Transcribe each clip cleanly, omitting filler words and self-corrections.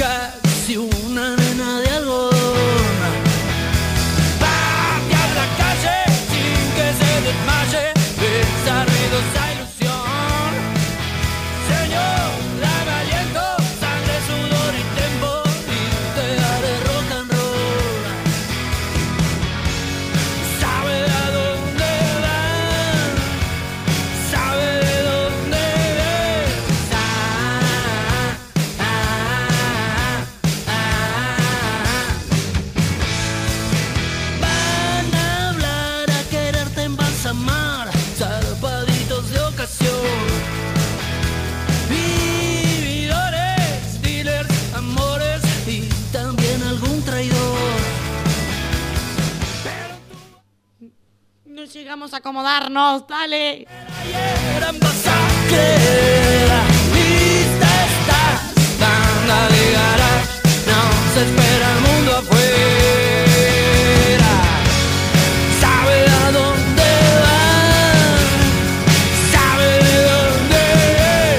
casi una nena de algodón. Patear la calle sin que se desmaye esa ruidosa ilusión. Señor, dame aliento, sangre, sudor y tiempo, y te daré rock and roll. Sabe a dónde van, sabe de dónde ven. Van a hablar, a quererte embalsamar, zarpaditos de ocasión. Vividores, dealers, amores y también algún traidor. No llegamos a acomodarnos, dale. Ayer vas a creer, lista estás, banda de garage, nos espera el mundo afuera. Sabe a dónde van, sabe de dónde es.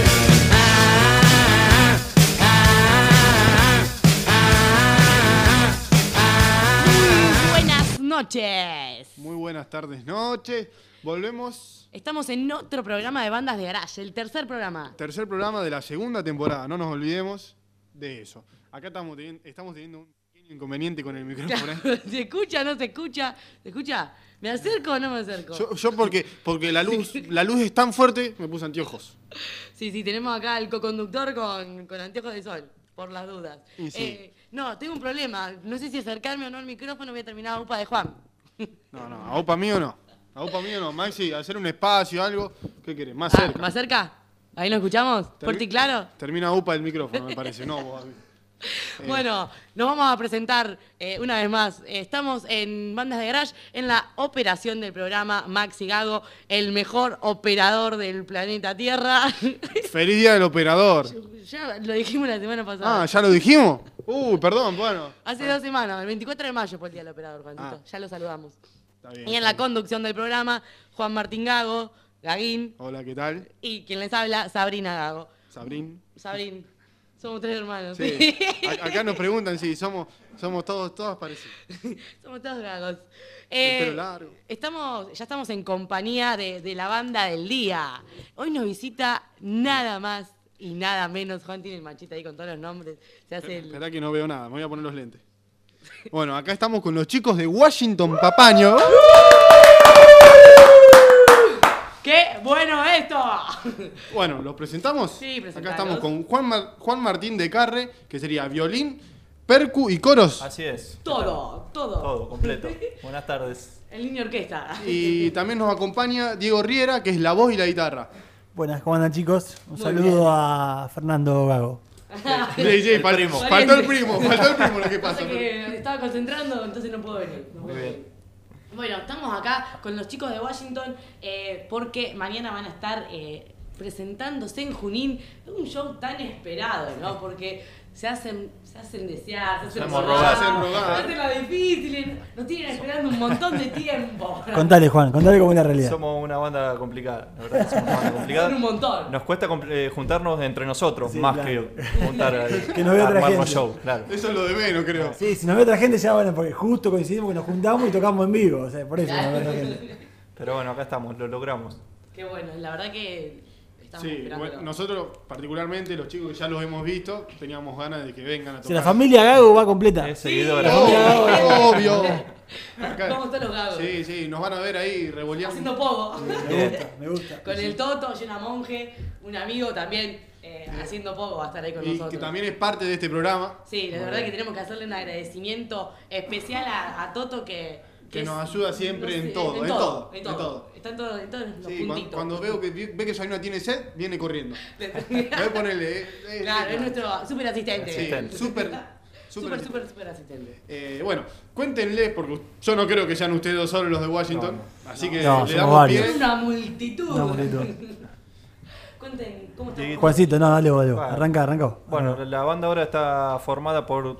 Buenas noches. Muy buenas tardes, noches. Volvemos. Estamos en otro programa de bandas de garage, el tercer programa. Tercer programa de la segunda temporada. No nos olvidemos de eso. Acá estamos teniendo un pequeño inconveniente con el micrófono. ¿Se escucha? ¿No se escucha? ¿Se escucha? ¿Me acerco o no me acerco? Yo porque la luz es tan fuerte, me puse anteojos. Sí, tenemos acá el coconductor con anteojos de sol, por las dudas. Y sí. No, tengo un problema. No sé si acercarme o no al micrófono, voy a terminar a UPA de Juan. No, a UPA mío no. A UPA mío no. Maxi, hacer un espacio, algo. ¿Qué querés? Más cerca. ¿Más cerca? ¿Ahí lo escuchamos? ¿Fuerte y claro? Termina UPA el micrófono, me parece. No, vos. Bueno, nos vamos a presentar una vez más. Estamos en Bandas de Garage, en la operación del programa Maxi Gago, el mejor operador del planeta Tierra. Feliz día del operador. Ya lo dijimos la semana pasada. Ah, ¿ya lo dijimos? Perdón, bueno. Hace 2 semanas, el 24 de mayo fue el día del operador, Juancito. Ya lo saludamos. Está bien. Y en la conducción del programa, Juan Martín Gago, Gaguín, Hola, ¿qué tal? y quien les habla, Sabrina Gago. Sabrín. Sabrín, somos 3 hermanos. Sí. Acá nos preguntan si somos todos parecidos. Somos todos gagos. El pelo largo. Ya estamos en compañía de la banda del día. Hoy nos visita nada más y nada menos. Juan tiene el manchita ahí con todos los nombres. Se hace el... Esperá que no veo nada, me voy a poner los lentes. Bueno, acá estamos con los chicos de Washington Papaño. ¡Qué bueno esto! Bueno, ¿los presentamos? Sí, presentalos. Acá estamos con Juan Martín de Carre, que sería violín, percu y coros. Así es. Todo. Todo, completo. Buenas tardes. El niño orquesta. Y también nos acompaña Diego Riera, que es la voz y la guitarra. Buenas, ¿cómo andan, chicos? Un Muy saludo bien. a Fernando Gago. Sí, primo. Faltó el primo lo que pasa. Pasa que estaba concentrando, entonces no puedo venir. Muy bien. Bueno, estamos acá con los chicos de Washington porque mañana van a estar presentándose en Junín. Es un show tan esperado, ¿no? Porque se hacen desear, se hacen Hacemos rogar, rogar. hacen la difícil, nos tienen esperando un montón de tiempo. Contale, Juan, contale cómo es la realidad. Somos una banda complicada. La verdad que somos una banda complicada. Son un montón. Nos cuesta juntarnos entre nosotros, Sí, más claro. que juntar Que nos vea otra armar gente. show, claro. Eso es lo de menos, creo. Sí, si nos ve otra gente ya, bueno, porque justo coincidimos que nos juntamos y tocamos en vivo. O sea, por eso nos ve otra gente. Pero bueno, acá estamos, lo logramos. Qué bueno, la verdad que estamos Sí, esperando. bueno, nosotros particularmente, los chicos que ya los hemos visto, teníamos ganas de que vengan a Si la tocar. familia Gago va completa. Es seguidora. Obvio. Acá- Vamos todos los gagos. Sí, nos van a ver ahí revoleando. Haciendo poco. Me gusta. Con el Toto, Llena Monje, un amigo también haciendo poco va a estar ahí con Y nosotros. que también es parte de este programa, Sí, la verdad que tenemos que hacerle un agradecimiento especial a Toto que que es- nos ayuda siempre no sé, en todo. Está en todos los Sí, puntitos. cuando veo que ve que Sabina tiene sed, viene corriendo. Voy a ponerle. Claro, es nuestro super asistente. Sí, Asistente. súper asistente. Bueno, cuéntenle, porque yo no creo que sean ustedes dos solos los de Washington, así que No, le somos damos varios. pie. Una multitud. Una multitud. Cuenten, ¿cómo estamos? Dieguito. Juancito, no, dale vos. Bueno. Arranca vos. Bueno, la banda ahora está formada por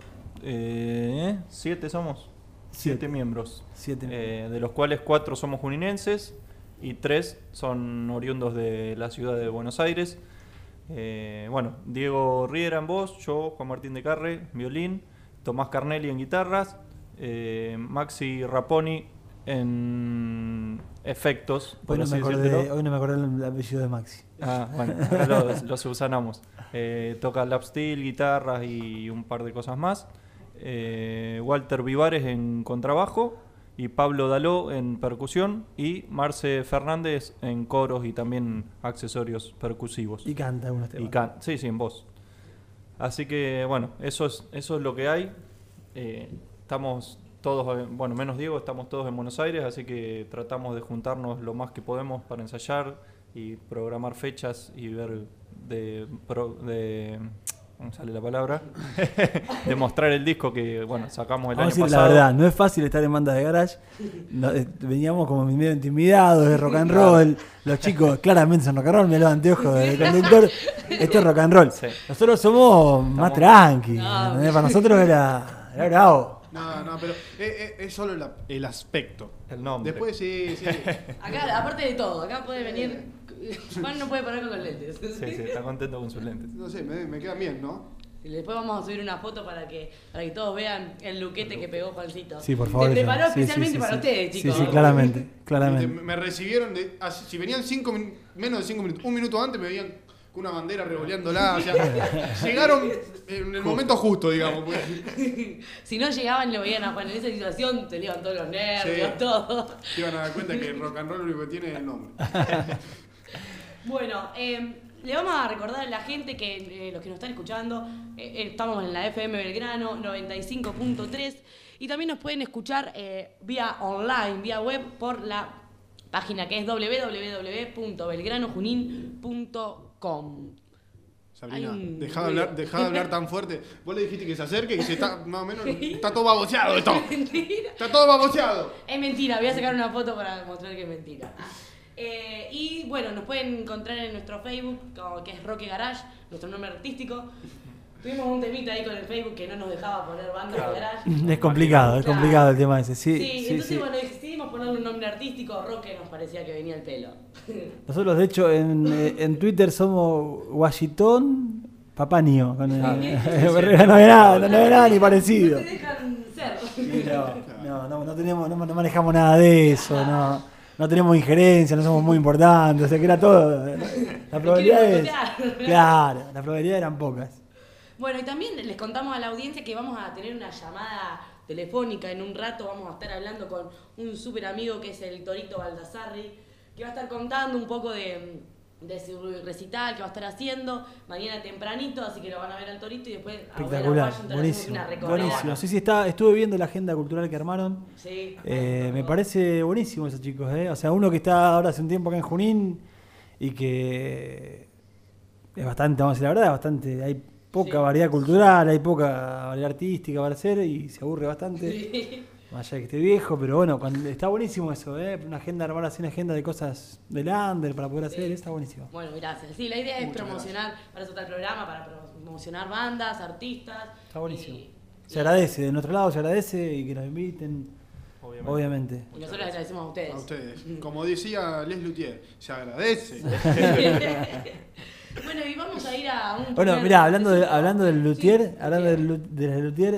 7 somos. 7 miembros. 7. De los cuales 4 somos juninenses y 3 son oriundos de la ciudad de Buenos Aires. Bueno, Diego Riera en voz, yo, Juan Martín de Carre, violín, Tomás Carnelli en guitarras, Maxi Raponi en efectos, por así decírtelo. Hoy no me acordé el apellido de Maxi. Ah, bueno, ahora lo subsanamos. Toca lap steel, guitarras y un par de cosas más. Walter Vivares en contrabajo y Pablo Daló en percusión y Marce Fernández en coros y también accesorios percusivos. Y canta algunos temas. Sí, en voz. Así que bueno, eso es lo que hay. Estamos todos, bueno, menos Diego, estamos todos en Buenos Aires, así que tratamos de juntarnos lo más que podemos para ensayar y programar fechas y ver ¿cómo sale la palabra? De mostrar el disco que, bueno, sacamos el año pasado. La verdad, no es fácil estar en bandas de garage. Veníamos como medio intimidados de rock and roll. Los chicos claramente son rock and roll. Mirá los anteojos del conductor. Esto es rock and roll. Sí. Nosotros somos más tranqui. Para nosotros era bravo. No, pero es solo el aspecto. El nombre. Después sí. Acá, aparte de todo, acá puede venir. Juan no puede ponerlo con lentes. Sí, está contento con sus lentes. No sé, me quedan bien, ¿no? Y después vamos a subir una foto para que todos vean el luquete que pegó Juancito. Sí, por favor. Se preparó especialmente para ustedes, chicos. Sí, claramente. Me recibieron si venían menos de 5 minutos, un minuto antes me veían con una bandera revoleándola, o sea, llegaron en el momento justo, digamos. Pues. Si no llegaban, lo veían a Juan en esa situación, te iban todos los nervios, todo. Se iban a dar cuenta que el rock and roll lo único que tiene es el nombre. Bueno, le vamos a recordar a la gente que los que nos están escuchando, estamos en la FM Belgrano 95.3 y también nos pueden escuchar vía online, vía web, por la página que es www.belgranojunin.com. Sabrina, dejá de hablar tan fuerte. Vos le dijiste que se acerque y se está, más o menos, está todo baboseado esto. Es mentira. Está todo baboseado. Es mentira, voy a sacar una foto para mostrar que es mentira. Y bueno, nos pueden encontrar en nuestro Facebook, que es Roque Garage, nuestro nombre artístico. Tuvimos un temita ahí con el Facebook que no nos dejaba poner bandas de garage. Es complicado el tema ese. Sí, entonces bueno, decidimos ponerle un nombre artístico. Roque nos parecía que venía el pelo. Nosotros de hecho en Twitter somos Washington Papanio. No había nada ni parecido. No te dejan ser. No manejamos nada de eso, no tenemos injerencia, no somos muy importantes, o sea que era todo. La probabilidad eran pocas. Bueno, y también les contamos a la audiencia que vamos a tener una llamada telefónica en un rato. Vamos a estar hablando con un súper amigo que es el Torito Baldassarri, que va a estar contando un poco de su recital que va a estar haciendo mañana tempranito, así que lo van a ver al Torito y después espectacular, buenísimo. Sí, estuve viendo la agenda cultural que armaron. Sí. Me parece buenísimo esos chicos, O sea, uno que está ahora hace un tiempo acá en Junín y que es bastante, vamos a decir la verdad, hay poca variedad cultural, hay poca variedad artística para hacer y se aburre bastante. Sí. Más allá de que esté viejo, pero bueno, está buenísimo eso, una agenda, armar así una agenda de cosas del under para poder hacer, está buenísimo. Bueno, gracias. Sí, la idea es promocionar, para eso está el programa, para promocionar bandas, artistas. Está buenísimo. Se agradece, de nuestro lado se agradece y que nos inviten, obviamente. Y nosotros les agradecemos a ustedes. A ustedes. Como decía Les Luthier, se agradece. Bueno, y vamos a ir a un... Bueno, mirá, hablando del Luthier, del Luthier,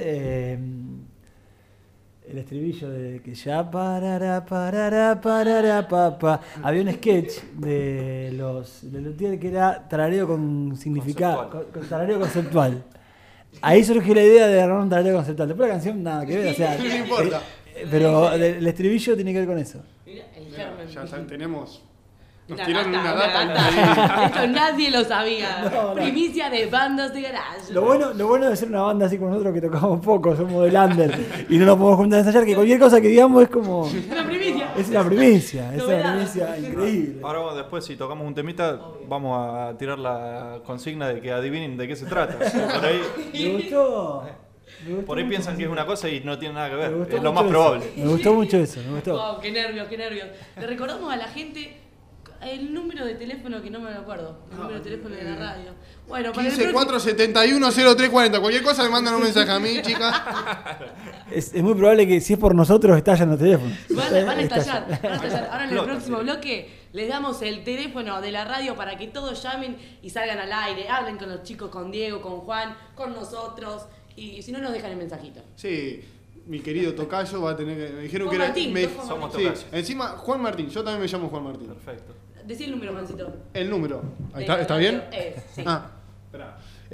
el estribillo de que ya parará, papá. Había un sketch de Luthier que era tarareo con significado, con tarareo conceptual. Ahí surgió la idea de armar un tarareo conceptual. Después la canción nada que ver, o sea, no importa. Pero el estribillo tiene que ver con eso. Mira, el germen. Ya tenemos. Nos Una tiraron data, una una data. data. Esto nadie lo sabía. No. Primicia de bandas de garage. Lo bueno de ser una banda así como nosotros que tocamos poco, somos del under y no nos podemos juntar a ensayar, que cualquier cosa que digamos es como... Una primicia. Es una primicia increíble. Ahora después si tocamos un temita vamos a tirar la consigna de que adivinen de qué se trata. Por ahí, ¿Me gustó? por ahí piensan que es una cosa y no tiene nada que ver. Es lo mucho más eso. probable. Me gustó mucho eso, me gustó. Wow, qué nervios. Le recordamos a la gente el número de teléfono que no me lo acuerdo. El número de teléfono de la radio. Bueno, para 15-471-0340. Cualquier cosa me mandan un mensaje a mí, chicas. Es muy probable que si es por nosotros estallan los teléfonos. Van a estallar. Ahora en el próximo bloque les damos el teléfono de la radio para que todos llamen y salgan al aire, hablen con los chicos, con Diego, con Juan, con nosotros, y si no nos dejan el mensajito. Sí, mi querido tocayo va a tener que... Me dijeron Juan que era... Martín, me- Juan Somos sí, tocayos. encima Juan Martín, yo también me llamo Juan Martín. Perfecto. Decí el número, Juancito. El número, ahí De la ¿está radio. bien? Sí. Ah, espera.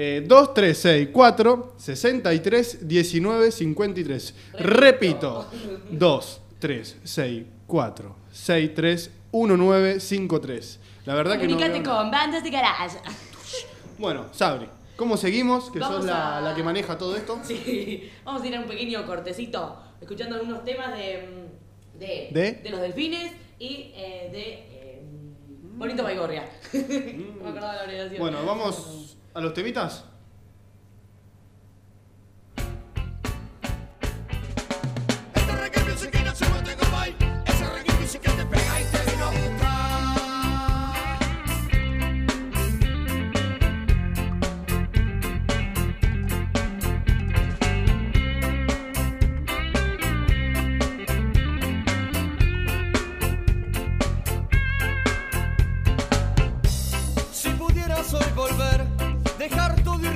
2364 63 19 53. Repito. 2364 63 19 53. La verdad que no. Comunicate veo nada. con Bandas de Garage. Bueno, Sabri, ¿cómo seguimos? Que Vamos sos a- la que maneja todo esto. Sí, vamos a ir a un pequeño cortecito, escuchando algunos temas de los delfines y de Bonito Baigorria. No me acordaba la abreviación. Bueno, vamos a los temitas. Este reggae music que no se lo tengo mal. Ese reggae music que te pega y te vino a buscar. Si pudieras hoy volver, dejar todo y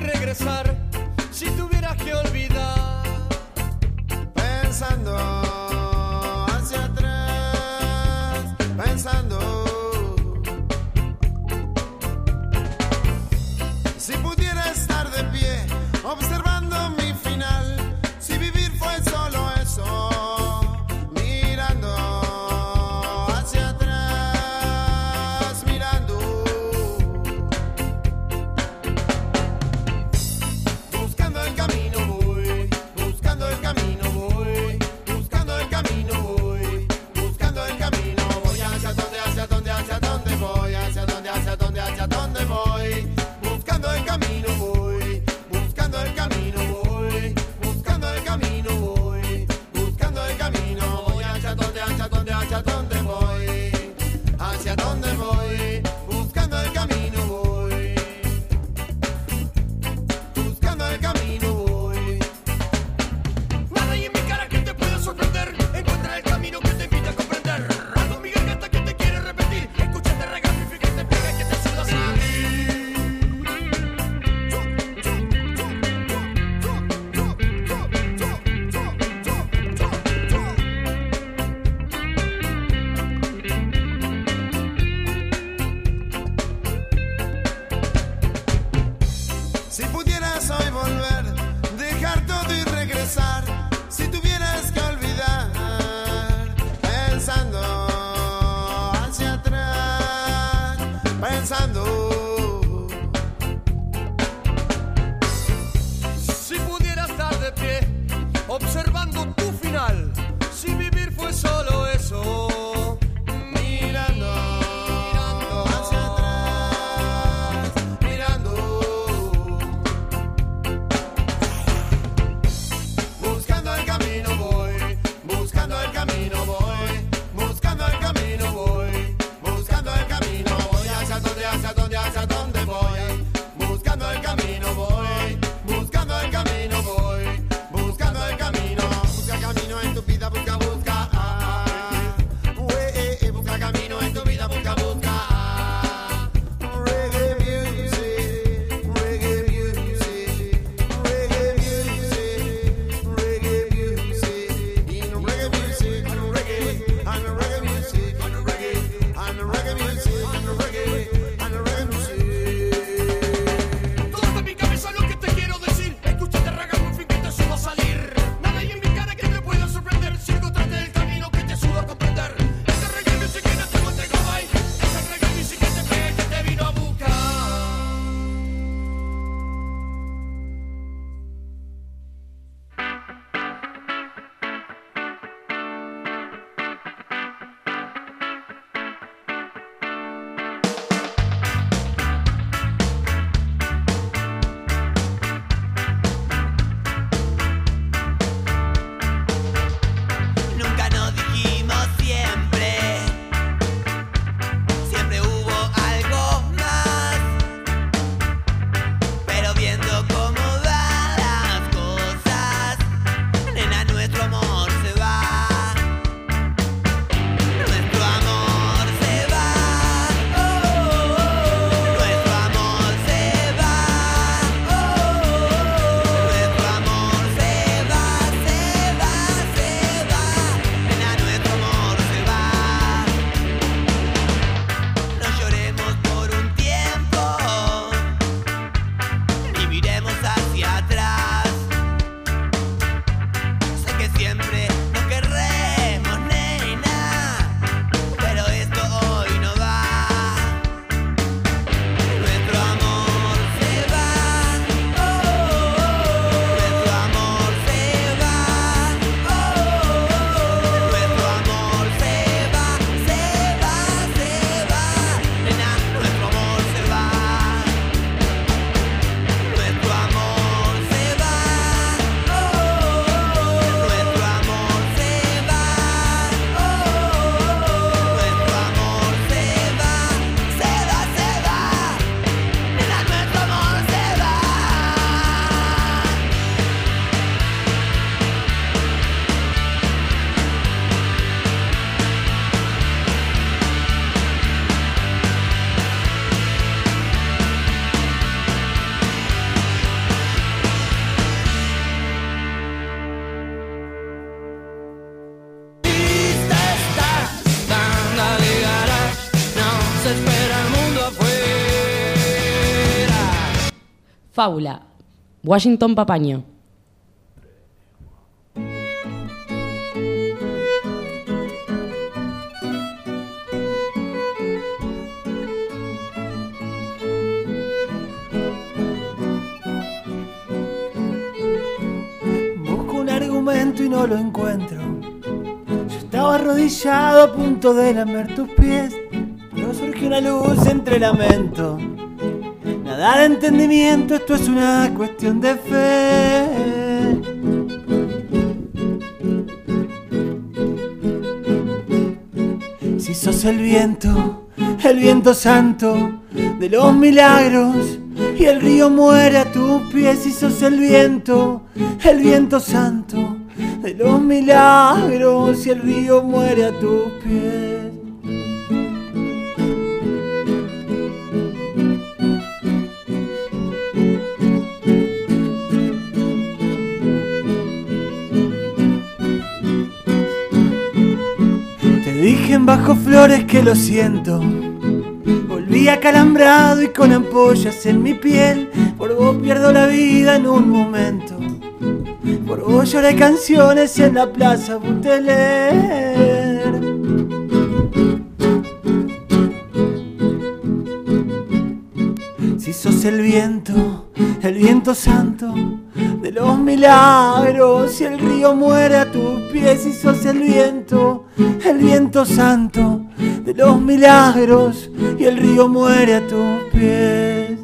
Fábula, Washington Papaño. Busco un argumento y no lo encuentro. Yo estaba arrodillado a punto de lamer tus pies, pero surgió una luz entre lamento. Nada de entendimiento, esto es una cuestión de fe. Si sos el viento santo de los milagros, y el río muere a tus pies. Si sos el viento santo de los milagros, y el río muere a tus pies. Te dije en Bajo Flores que lo siento. Volví acalambrado y con ampollas en mi piel. Por vos pierdo la vida en un momento. Por vos lloré canciones en la plaza Buteler. Si sos el viento santo de los milagros, y el río muere a tus pies. Si sos el viento santo de los milagros, y el río muere a tus pies.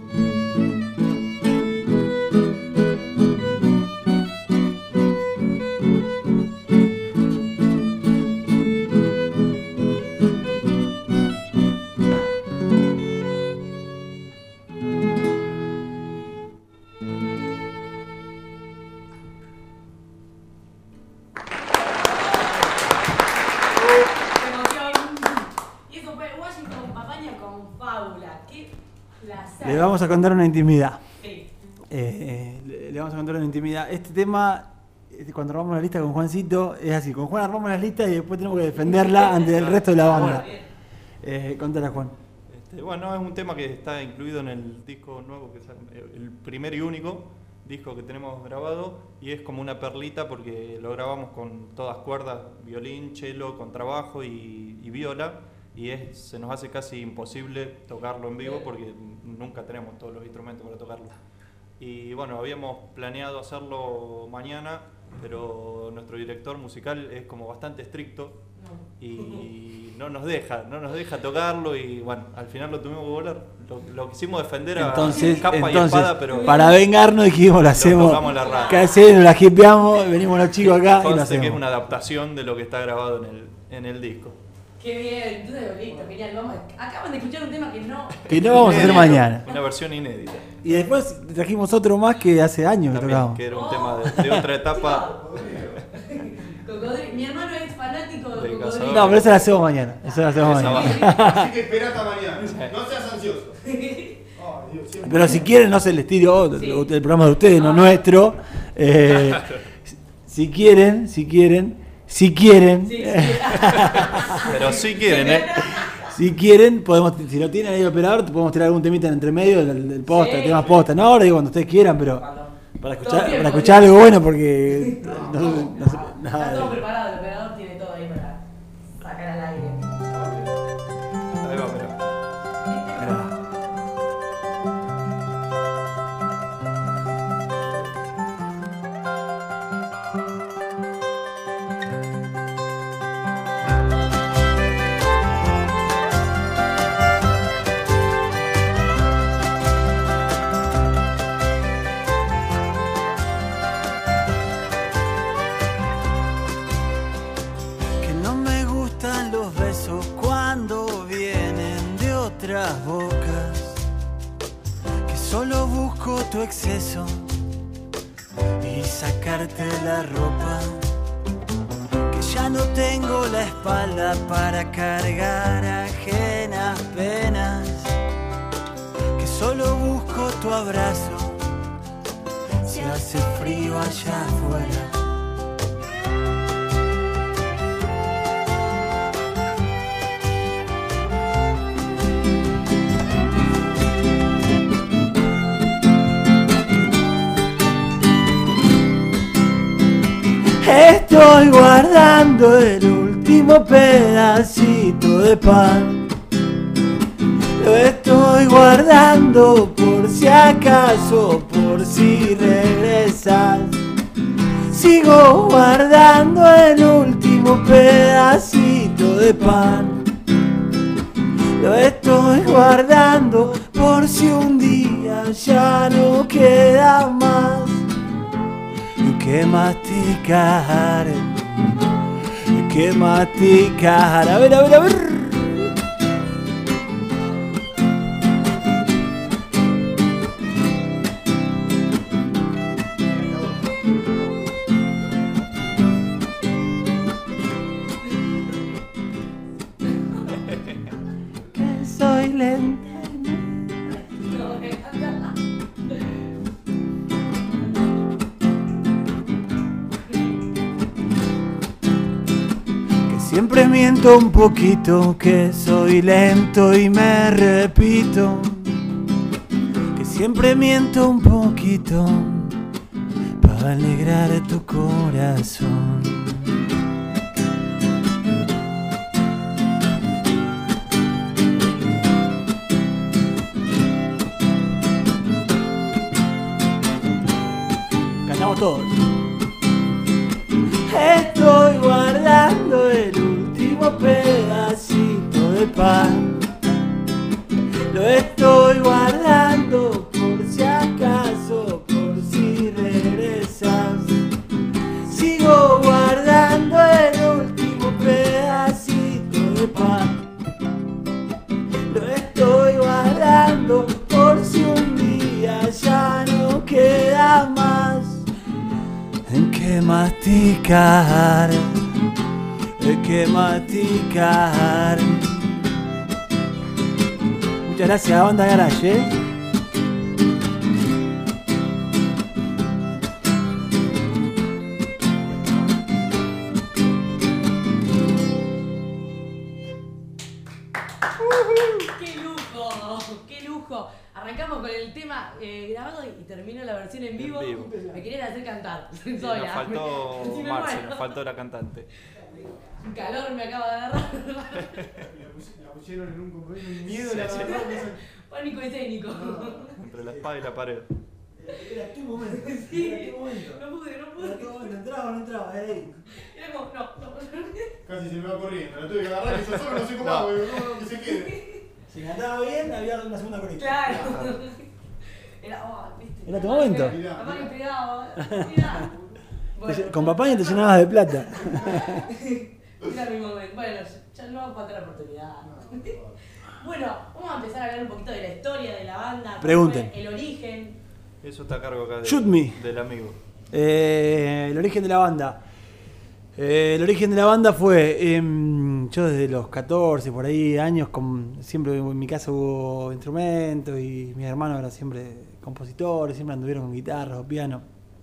Y eso fue Washington Papaño con Fábula. Qué placer. Le vamos a contar una intimidad. Sí. Le vamos a contar una intimidad. Este tema, cuando armamos la lista con Juancito, es así. Con Juan armamos la lista y después tenemos que defenderla ante el resto de la banda. Contala, Juan. Bueno, es un tema que está incluido en el disco nuevo, que es el primer y único disco que tenemos grabado, y es como una perlita porque lo grabamos con todas cuerdas, violín, cello, contrabajo y viola, y se nos hace casi imposible tocarlo en vivo porque nunca tenemos todos los instrumentos para tocarlo. Y bueno, habíamos planeado hacerlo mañana, pero nuestro director musical es como bastante estricto y no nos deja tocarlo, y bueno, al final lo tuvimos que volar. Lo quisimos defender Entonces, a capa y espada, pero para vengarnos dijimos, lo hacemos, tocamos en la radio. que hacemos, la hipeamos, venimos los chicos acá y lo Conste hacemos. que es una adaptación de lo que está grabado en el disco. Qué bien, entonces listo, genial. Acaban de escuchar un tema que no vamos a hacer mañana. Una versión inédita. Y después trajimos otro más que hace años que También, tocamos. que era un tema de otra etapa. Cocodrilo. Mi hermano es fanático de De Cocodrilo. Cazador. No, pero eso lo hacemos mañana. Eso lo hacemos Esa mañana. Así que espera hasta mañana. No seas ansioso. Ay, Dios, siempre. Pero si quieren, no se les tiro Sí. el programa de ustedes, no nuestro. Si quieren. Sí. Pero sí quieren, Si quieren, podemos, si lo tienen ahí el operador, podemos tirar algún temita en entre medio del posta, Sí. el tema posta. No ahora, digo, cuando ustedes quieran, pero para Todo bien, escuchar algo bueno, porque no Está todo nada. preparado, el operador tiene todo ahí para sacar al aire. Ahí va, pero. Que no me gustan los besos cuando vienen de otras bocas. Que solo busco tu exceso y sacarte la ropa. Que ya no tengo la espalda para cargar ajenas penas. Que solo busco tu abrazo si hace frío allá afuera. estoy guardando el último pedacito de pan. Lo estoy guardando por si acaso, por si regresas. Sigo guardando el último pedacito de pan. Lo estoy guardando por si un día ya no queda más que masticar, que masticar. A ver, a ver, a ver. Que soy lenta. Siempre miento un poquito, que soy lento y me repito. Que siempre miento un poquito para alegrar tu corazón. Cantamos todos. Estoy guardando el último pedacito de pan. Lo estoy guardando por si acaso, por si regresas. Sigo guardando el último pedacito de pan. Lo estoy guardando por si un día ya no queda más que masticar, que masticar. Muchas gracias, Banda Garage. ¡Qué lujo! ¡Qué lujo! Arrancamos con el tema grabado y terminó la versión en vivo. Me querían hacer cantar. Sí, Sola. nos faltó Sí, me Marce, muero. nos faltó la cantante. Un calor me acaba de agarrar. La pusieron en un compromiso, un miedo Sí, la sí. agarró. Pánico escénico. Entre la espada y la pared. Era tu momento. Sí. Era tu momento. No pude. Era tu momento. ¿Entraba o no entraba? Era ahí. Era como, no. Casi se me va corriendo. La tuve que agarrar y yo solo no sé cómo hago. Digo, no, que se quede. Si cantaba bien, había una segunda corita. Claro. Era, ¿viste? Era tu momento. Papá me pegaba. Mirá. Bueno, Con papá te llenabas de plata. era mi momento. Bueno, ya no va a faltar la oportunidad. Bueno, vamos a empezar a hablar un poquito de la historia de la banda. cómo Pregunten. fue el origen. Eso está a cargo acá Shoot me. del amigo. El origen de la banda. El origen de la banda fue, yo desde los 14 por ahí años, siempre en mi casa hubo instrumentos y mis hermanos eran siempre compositores, siempre anduvieron con guitarra o piano.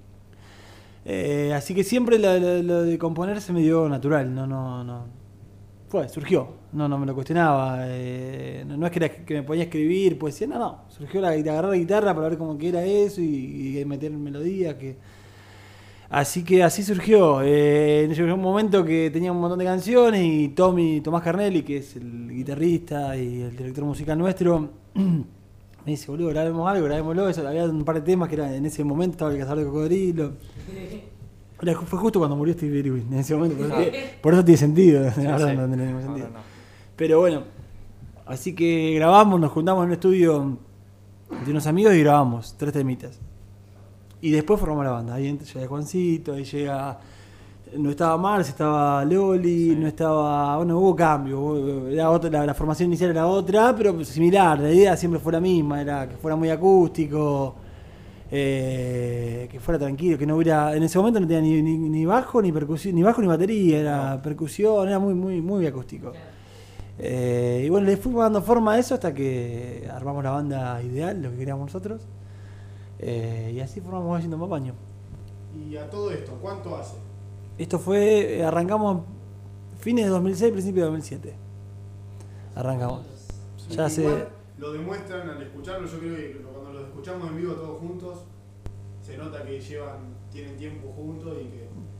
Así que siempre lo de componer se me dio natural, surgió, no me lo cuestionaba. No es que me ponía a escribir poesía, no, surgió agarrar la guitarra para ver cómo que era eso y meter melodías Así que así surgió. Llegó un momento que tenía un montón de canciones y Tomás Carnelli, que es el guitarrista y el director musical nuestro, me dice, boludo, grabémoslo. Eso, había un par de temas que eran, en ese momento estaba el Cazador de Cocodrilo. Fue justo cuando murió Steve Irwin, en ese momento. Por eso tiene sentido. Ahora no tiene ningún sentido. Ahora no. Pero bueno, así que grabamos, nos juntamos en un estudio de unos amigos y grabamos 3 temitas. Y después formamos la banda. Ahí llega Juancito, ahí llega. No estaba Marce, estaba Loli, Sí. no estaba. Bueno, hubo cambio. Era otra, la formación inicial era otra, pero similar. La idea siempre fue la misma: era que fuera muy acústico, que fuera tranquilo, que no hubiera. En ese momento no tenía ni bajo, ni percusión, ni bajo ni batería, era percusión, era muy acústico. Y bueno, le fuimos dando forma a eso hasta que armamos la banda ideal, lo que queríamos nosotros. Y así formamos Haciendo Papaño. Y a todo esto, ¿cuánto hace? Esto fue, arrancamos fines de 2006, principios de 2007. Arrancamos. Ya hace. Igual lo demuestran al escucharlo. Yo creo que cuando lo escuchamos en vivo todos juntos, se nota que tienen tiempo juntos y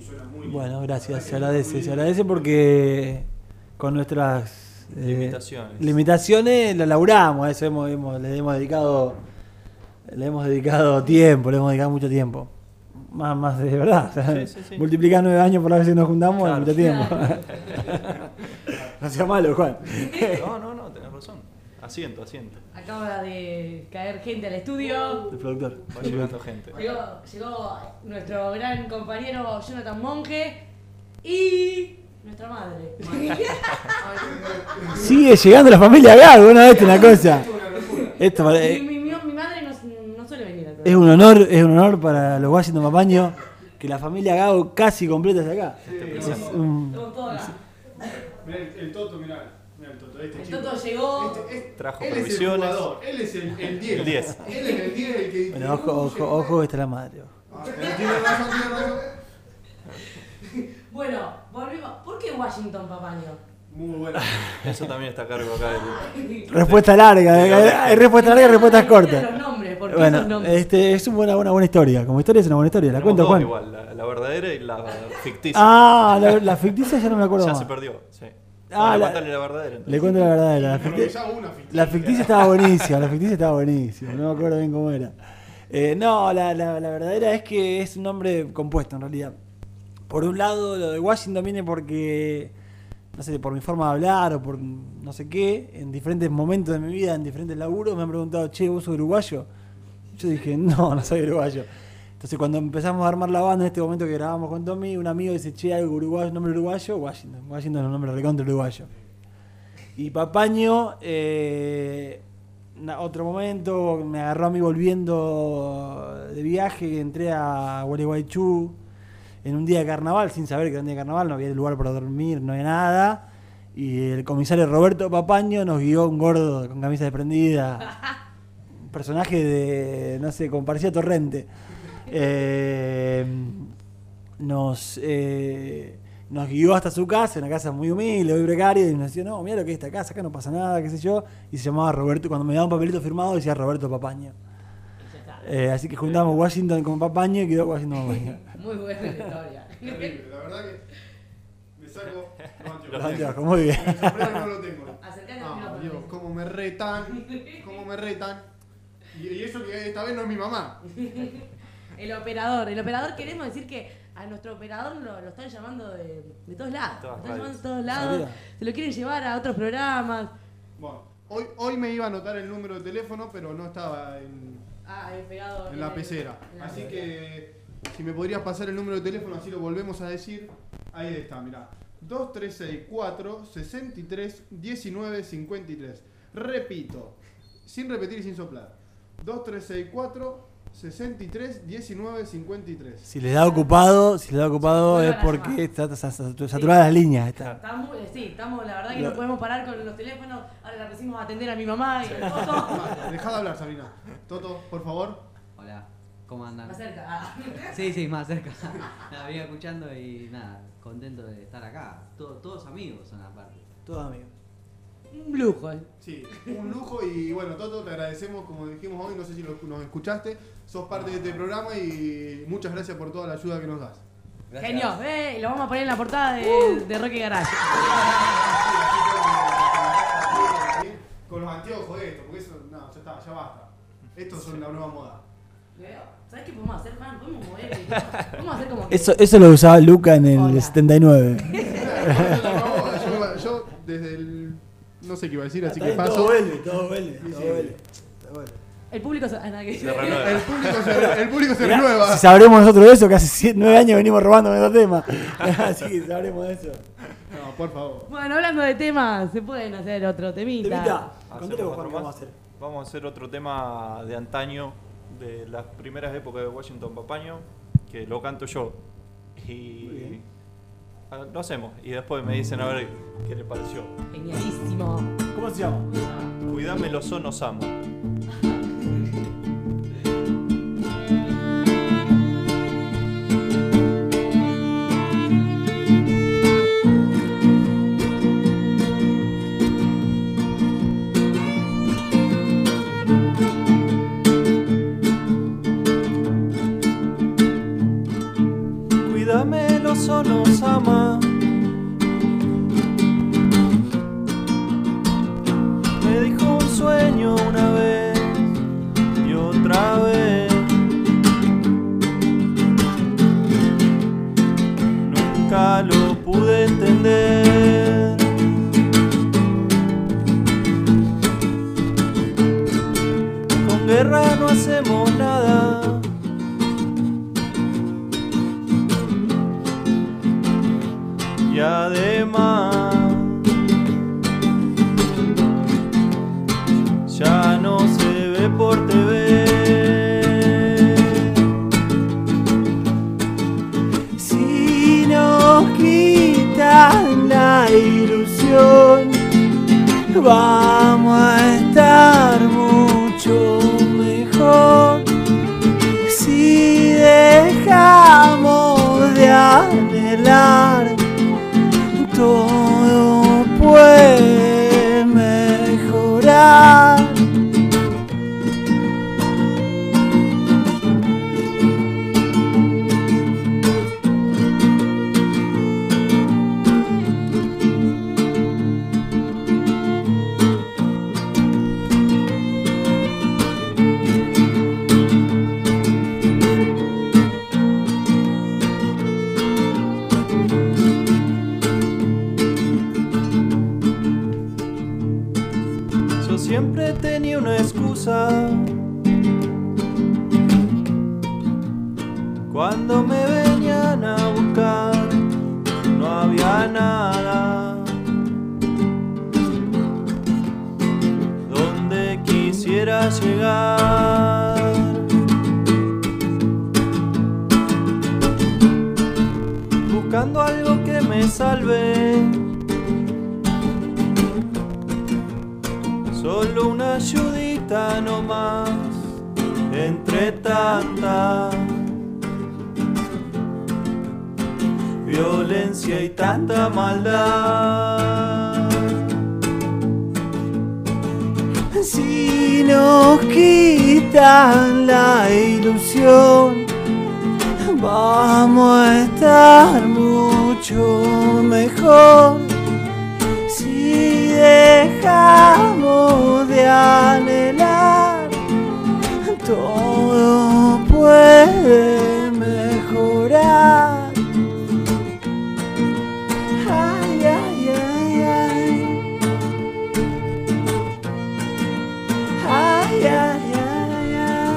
suena muy bien. Bueno, gracias, se agradece porque con nuestras limitaciones lo laburamos, a eso le hemos dedicado tiempo, le hemos dedicado mucho tiempo. Más de verdad, o sea, Sí. multiplicar 9 años por las veces que nos juntamos, Claro. es mucho tiempo. No sea malo, Juan. No, tenés razón. Asiento. Acaba de caer gente al estudio. El productor. Va llegando gente. Llegó nuestro gran compañero Jonathan Monge y nuestra madre. Sigue llegando la familia Gago, una vez una cosa. Esto Mi madre no suele venir al es programa. un honor para los Washington Papaño que la familia Gago casi completa esté acá. Es un- Con todo acá. Mirá el Toto, mirá el Toto, este El chico. Toto llegó. Trajo Él es el provisiones. jugador, él es el 10. El 10. Él es el 10 el que... Bueno, ojo, esta es la madre. Tiene razón. Bueno, volvimos. ¿Por qué Washington, Papaño? Muy bueno. Eso también está a cargo acá del... Respuesta larga, hay respuesta larga y respuestas cortas. Los nombres, ¿por qué Bueno, esos nombres? es una buena historia. Como historia es una buena historia. La Tenemos cuento, dos Juan. igual, la verdadera y la ficticia. Ah, la ficticia ya no me acuerdo Ya más. se perdió, sí. Ah, Bueno, la- contale la verdadera. entonces. Le cuento la verdadera. Improvisaba una ficticia. La ficticia estaba buenísima. No me acuerdo bien cómo era. No, la verdadera es que es un nombre compuesto en realidad. Por un lado, lo de Washington viene porque, no sé, por mi forma de hablar o por no sé qué, en diferentes momentos de mi vida, en diferentes laburos, me han preguntado, che, ¿vos sos uruguayo? Yo dije, no soy uruguayo. Entonces cuando empezamos a armar la banda, en este momento que grabamos con Tommy, un amigo dice, che, algo uruguayo, nombre uruguayo, Washington. Washington es un nombre recontra uruguayo. Y Papaño, otro momento, me agarró a mí volviendo de viaje, entré a Gualeguaychú en un día de carnaval, sin saber que era un día de carnaval, no había lugar para dormir, no había nada. Y el comisario Roberto Papaño nos guió un gordo con camisa desprendida, un personaje de, no sé, como parecía Torrente. Nos guió hasta su casa, una casa muy humilde, muy precaria, y nos decía, no, mira lo que es esta casa, acá no pasa nada, qué sé yo. Y se llamaba Roberto, cuando me daba un papelito firmado decía Roberto Papaño. Así que juntamos Washington con Papaño y quedó Washington Papaño. Muy buena la historia. Terrible, la verdad que me saco Los anteojos, muy bien. El sombrero no lo tengo. Acercate al Ah, micrófono. Dios, cómo me retan. Y eso que esta vez no es mi mamá. El operador, queremos decir que a nuestro operador lo están llamando de todos lados. Todas Lo están llamando radios. de todos lados. ¿Sabía? Se lo quieren llevar a otros programas. Bueno, hoy me iba a anotar el número de teléfono, pero no estaba en Pegado la pecera. en la Así pecera. que si me podrías pasar el número de teléfono, así lo volvemos a decir. Ahí está, mirá. 2364 63 19 53. Repito, sin repetir y sin soplar. 2364 63 19 53. Si les da ocupado es Vuelvan a porque llamar. está saturada las líneas. Está. Estamos, la verdad que no podemos parar con los teléfonos. Ahora la pusimos a atender a mi mamá y al Toto. Dejá de hablar, Sabrina. Toto, por favor. Hola, ¿cómo andan? Más cerca. Ah. Sí, más cerca. Nada, venía escuchando y nada, contento de estar acá. Todos amigos son aparte. Todo amigo. Un lujo. Sí, un lujo y bueno, Toto, te agradecemos, como dijimos hoy, no sé si nos escuchaste, sos parte de este programa y muchas gracias por toda la ayuda que nos das. Genio. Y lo vamos a poner en la portada de Rocky Garage. Con los anteojos esto, porque eso, no, ya está, ya basta. Estos son la nueva moda. ¿Sabes qué podemos hacer, Juan? Podemos mover. Podemos hacer como que... Eso lo usaba Luca en el Hola. 79. Yo desde el... no sé qué iba a decir, así que Todo paso. vuelve. El público... nada que- Se renueva. El público se renueva. Si sabremos nosotros de eso, que hace 9 años venimos robando estos temas. Así que sabremos de eso. No, por favor. Bueno, hablando de temas, se pueden hacer otro temita. Temita. Hacemos Contale vos, Juan, otro qué vamos a más. hacer. Vamos a hacer otro tema de antaño, de las primeras épocas de Washington Papaño, que lo canto yo. Y lo hacemos. Y después me dicen a ver qué les pareció. Genialísimo. ¿Cómo se llama? Cuidame los sonos amo. vida meloso nos ama. Me dijo un sueño una vez y otra vez. Nunca lo pude entender. Con guerra no hacemos nada. Y además ya no se ve por TV. Si nos quitan la ilusión, vamos a estar mucho mejor. Si dejamos de anhelar, todo puede mejorar. Siempre tenía una excusa cuando me venían a buscar, no había nada donde quisiera llegar. Buscando algo que me salve, solo una ayudita nomás entre tanta violencia y tanta maldad. Si nos quitan la ilusión, vamos a estar mucho mejor. Si dejamos de anhelar, todo puede mejorar. Ay, ay, ay, ay. Ay, ay, ay, ay.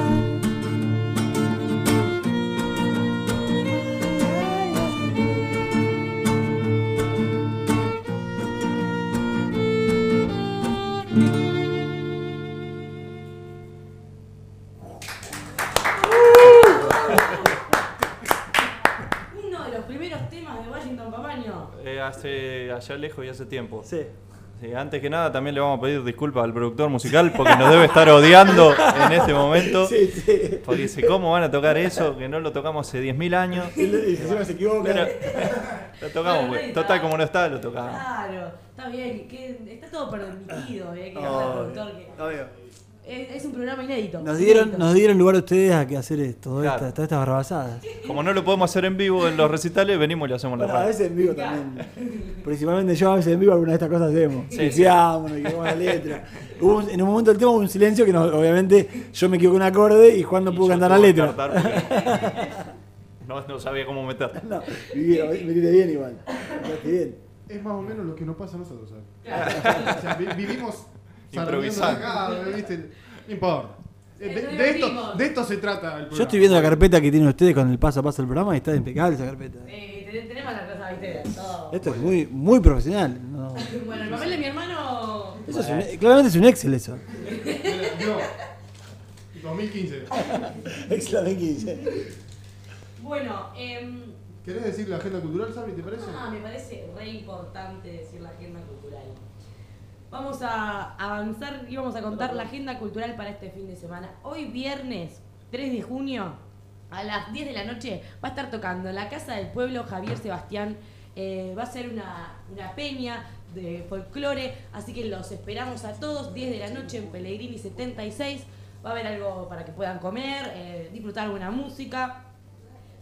Uno de los primeros temas de Washington Pamaño. Hace allá lejos y hace tiempo. Sí. Sí, antes que nada también le vamos a pedir disculpas al productor musical porque nos debe estar odiando en este momento. Sí, sí. Porque dice, ¿cómo van a tocar eso? Que no lo tocamos hace 10.000 años. Y encima se equivoca. Pero lo tocamos, güey. Total, como no está, lo tocamos. Claro, está bien, que está todo permitido, que Oh, no el productor que... obvio. Es un programa inédito. Nos inédito. dieron lugar a ustedes a que hacer esto, Claro. todas estas barrabasadas. Como no lo podemos hacer en vivo en los recitales, venimos y lo hacemos en la Bueno, a radio. veces en vivo también. Principalmente yo a veces en vivo algunas de estas cosas hacemos. Sí, Pifiamos, nos equivocamos la letra. En un momento del tema hubo un silencio que obviamente yo me equivoqué un acorde y Juan no Y pudo yo cantar la tuve que letra. cantar porque no sabía cómo meter. No, metiste bien igual. Metiste bien. Es más o menos lo que nos pasa a nosotros, ¿sabes? O sea, vivimos Improvisando. acá, ¿viste? No importa. Nos De divertimos. esto se trata el programa. Yo estoy viendo la carpeta que tienen ustedes con el paso a paso del programa y está impecable esa carpeta. Tenemos la cosa, viste, todo. Esto es muy, muy profesional. No. Bueno, el papel de mi hermano... Eso es claramente es un Excel eso. No, 2015. Excel 2015. Bueno, ¿Querés decir la agenda cultural, Sami, te parece? me parece re importante decir la agenda cultural. Vamos a avanzar y vamos a contar la agenda cultural para este fin de semana. Hoy viernes 3 de junio a las 10 de la noche va a estar tocando en la Casa del Pueblo Javier Sebastián. Va a ser una peña de folclore, así que los esperamos a todos, 10 de la noche en Pellegrini 76. Va a haber algo para que puedan comer, disfrutar buena música.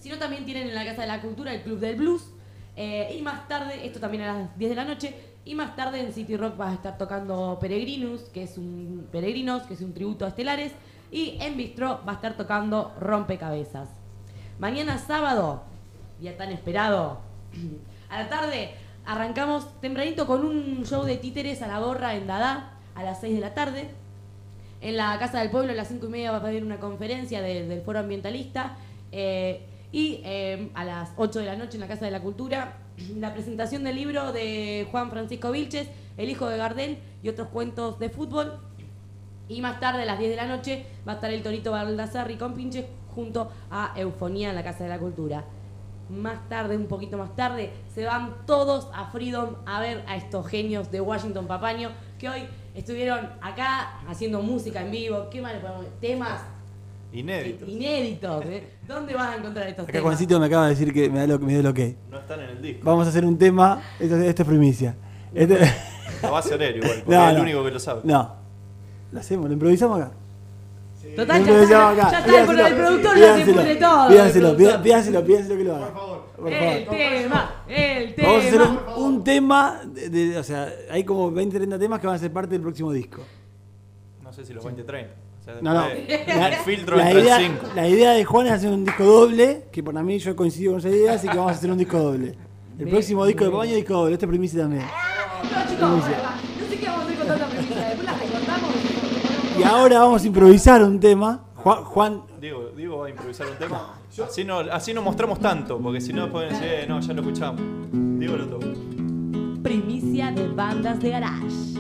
sino también tienen en la Casa de la Cultura el Club del Blues. Y más tarde, esto también a las 10 de la noche, y más tarde en City Rock va a estar tocando Peregrinus, que es un tributo a Estelares, y en Bistró va a estar tocando Rompecabezas. Mañana sábado, día tan esperado, a la tarde arrancamos tempranito con un show de títeres a la gorra en Dada a las 6 de la tarde. En la Casa del Pueblo a las 5:30 va a haber una conferencia del Foro Ambientalista. Y a las 8 de la noche en la Casa de la Cultura, la presentación del libro de Juan Francisco Vilches, El hijo de Gardel y otros cuentos de fútbol. Y más tarde, a las 10 de la noche, va a estar el Torito Baldassarri con Pinches junto a Eufonía en la Casa de la Cultura. Más tarde, un poquito más tarde, se van todos a Freedom a ver a estos genios de Washington Papaño, que hoy estuvieron acá haciendo música en vivo. ¿Qué más le podemos decir? Temas inéditos. ¿Dónde vas a encontrar estos Acá temas? Juancito me acaba de decir que me dio el ok. No están en el disco. Vamos a hacer un tema, esto es primicia. Lo va a hacer él igual, porque No, es el no. único que lo sabe. No, lo hacemos, lo improvisamos acá. Total, Lo improvisamos ya está, con el productor ya se pudre todo. Pídanselo que lo haga. Por favor. Por El favor. tema. Vamos a hacer un tema, o sea, hay como 20, 30 temas que van a ser parte del próximo disco. No sé si los 20, 30. O sea, No, no. el filtro La entre idea, el 5. la idea de Juan es hacer un disco doble, que para mí yo coincido con esa idea, así que vamos a hacer un disco doble. El próximo disco de Papaño es disco doble, este es primicia también. No, chicos, no sé qué vamos a hacer con tanta premisa. Después las recortamos. Y ahora vamos a improvisar un tema. Juan, Diego va a improvisar un tema. Así no mostramos tanto, porque si no pueden decir, no, ya lo escuchamos. Diego lo toco. Primicia de bandas de garage.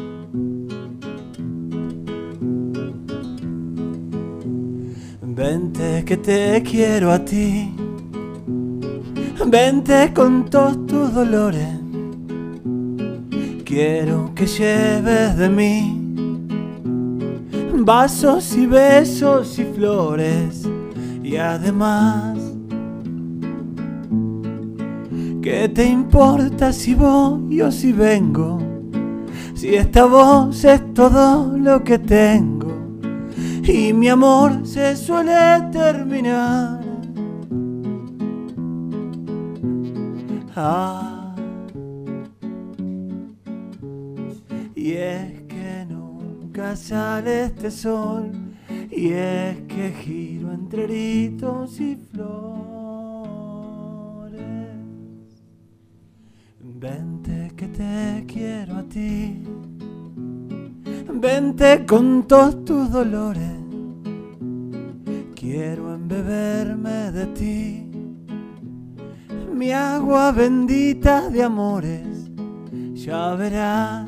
vente que te quiero a ti. Vente con todos tus dolores. Quiero que lleves de mí vasos y besos y flores. Y además, ¿qué te importa si voy o si vengo? Si esta voz es todo lo que tengo. Y mi amor se suele terminar. Y es que nunca sale este sol. Y es que giro entre gritos y flores. Vente que te quiero a ti. Vente con todos tus dolores. Quiero embeberme de ti. Mi agua bendita de amores. Ya verás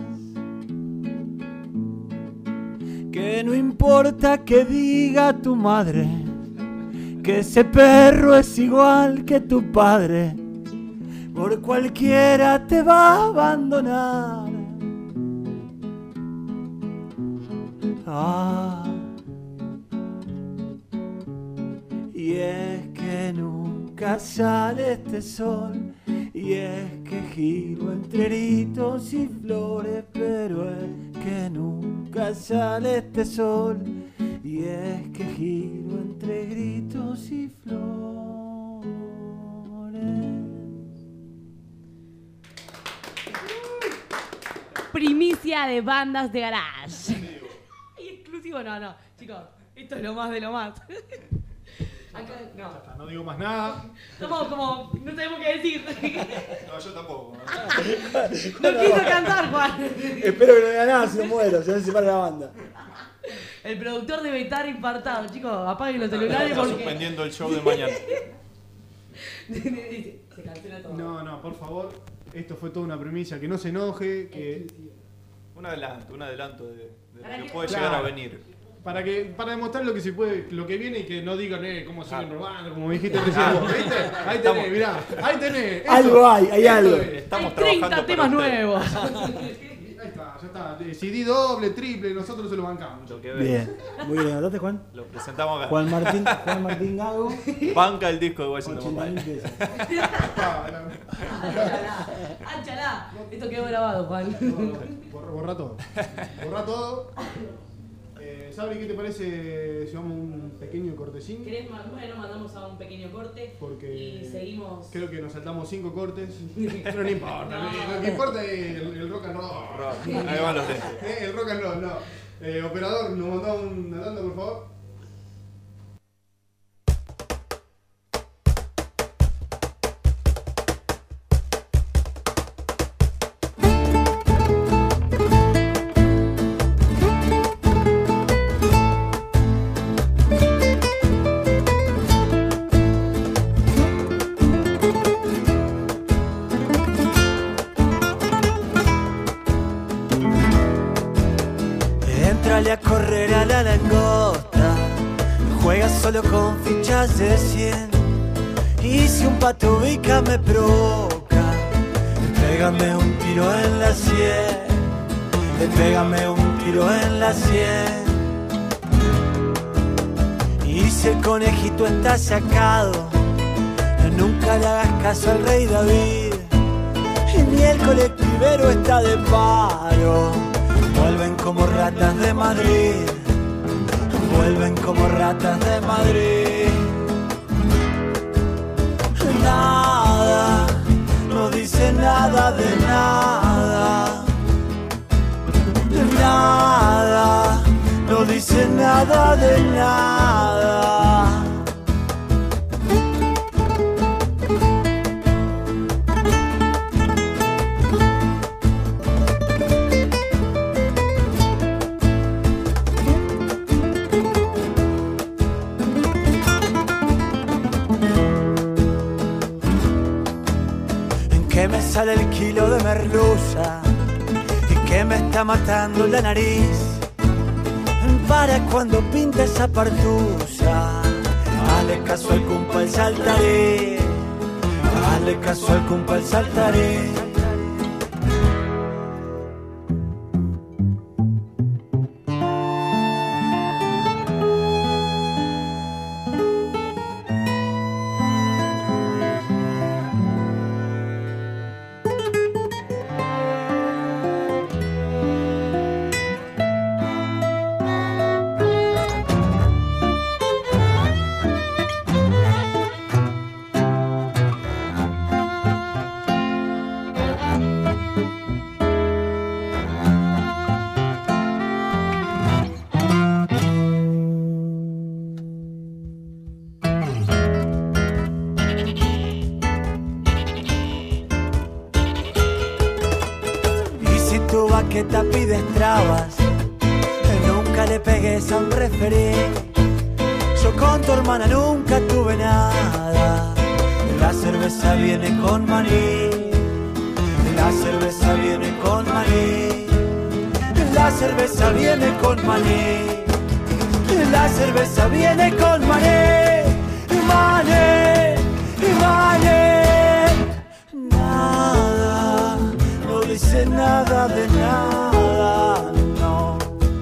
que no importa que diga tu madre, que ese perro es igual que tu padre, por cualquiera te va a abandonar. Y es que nunca sale este sol. Y es que giro entre gritos y flores, pero es que nunca sale este sol. Y es que giro entre gritos y flores. Primicia de bandas de garage. Y exclusivo, no, chicos, esto es lo más de lo más. Acá, No digo más nada. Estamos como, no sabemos qué decir. No, yo tampoco. No quiso cantar, Juan. Espero que no diga nada si no muero, si no se separa la banda. El productor debe estar infartado, chicos, apaguen los celulares Está porque... suspendiendo el show de mañana. Se cancela todo. No, por favor. Esto fue toda una premisa. Que no se enoje. Que Un adelanto de lo que Claro. puede llegar a venir. para demostrar lo que se puede, lo que viene y que no digan cómo siguen robando, como dijiste recién vos, ¿viste? Ahí tenés, mirá, ahí tenés. Algo hay algo. Estamos Hay 30 trabajando temas para ustedes. nuevos. Ahí está, ya está. CD doble, triple, nosotros se lo bancamos. Lo que ven. Bien, muy bien, ¿anotaste, Juan? Lo presentamos acá. Juan Martín Gago, Banca el disco de Washington 80.000 Papaya. pesos. Ánchala. Esto quedó grabado, Juan. Borra todo. Borra todo. Sabri, ¿qué te parece si vamos a un pequeño cortecín? Bueno, mandamos a un pequeño corte Porque y seguimos. creo que nos saltamos 5 cortes, pero no importa, lo que importa es el rock and roll. Ahí van los lentes. El rock and roll, no. Operador, nos mandó una tanda, por favor. Entrale a correr a la langosta, juega solo con fichas de 100. Y si un pato ubica me provoca, pégame un tiro en la 100. Pégame un tiro en la 100. Y si el conejito está sacado, nunca le hagas caso al rey David. Y ni el colectivero está de paro, vuelven como ratas de Madrid. Vuelven como ratas de Madrid. Nada, no dice nada de nada. Nada, no dice nada de nada. Que me sale el kilo de merluza y que me está matando la nariz. Para cuando pinte esa partusa, hazle caso al cumpa el saltarín. Hazle caso al cumpa el saltarín. Que te pides trabas, nunca le pegues a un referí. Yo con tu hermana nunca tuve nada. La cerveza viene con maní. La cerveza viene con maní. La cerveza viene con maní. La cerveza viene con maní. Maní, maní. Nada, no dice nada de nada, no.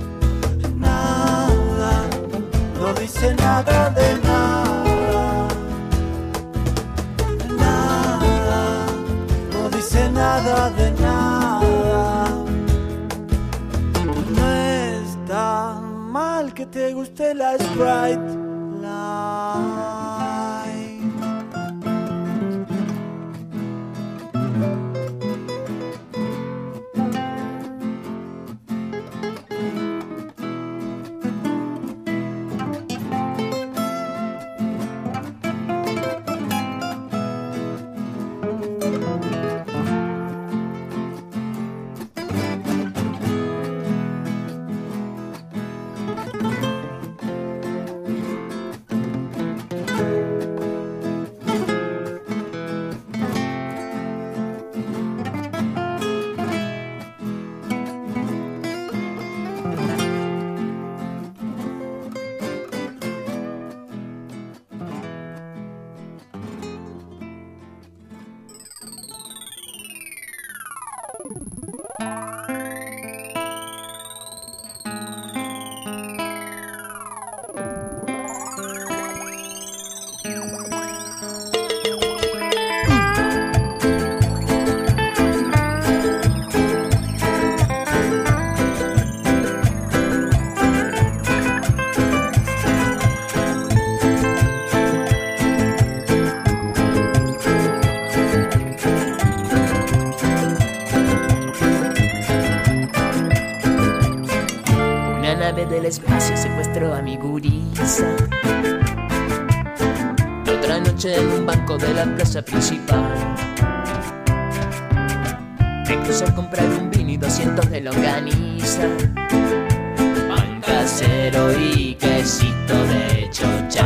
Nada, no dice nada de nada. Nada, no dice nada de nada. No está mal que te guste la Sprite Light. nave del espacio secuestró a mi gurisa. Otra noche en un banco de la plaza principal me crucé a comprar un vino y 200 de longaniza, pan casero y quesito de chocha.